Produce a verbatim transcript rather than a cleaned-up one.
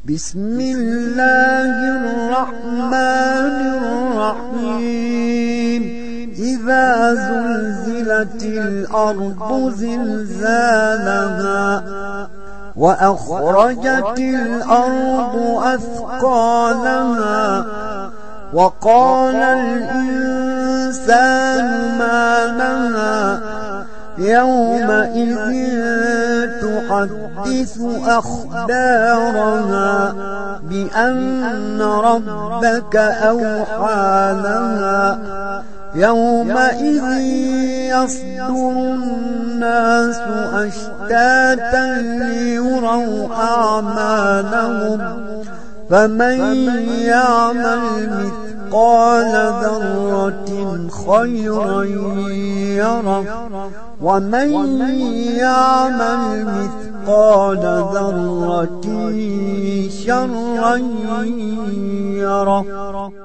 بسم الله الرحمن الرحيم إذا زلزلت الأرض زلزالها وأخرجت الأرض أثقالها وقال الإنسان ما لها يومئذ تحدث أخبارها بأن ربك أوحى لها يومئذ يصدر الناس أشتاتا ليروا أعمالهم فمن يعمل مثقال ذرة خيرا يره ومن يعمل مثقال ذرة شرا يره.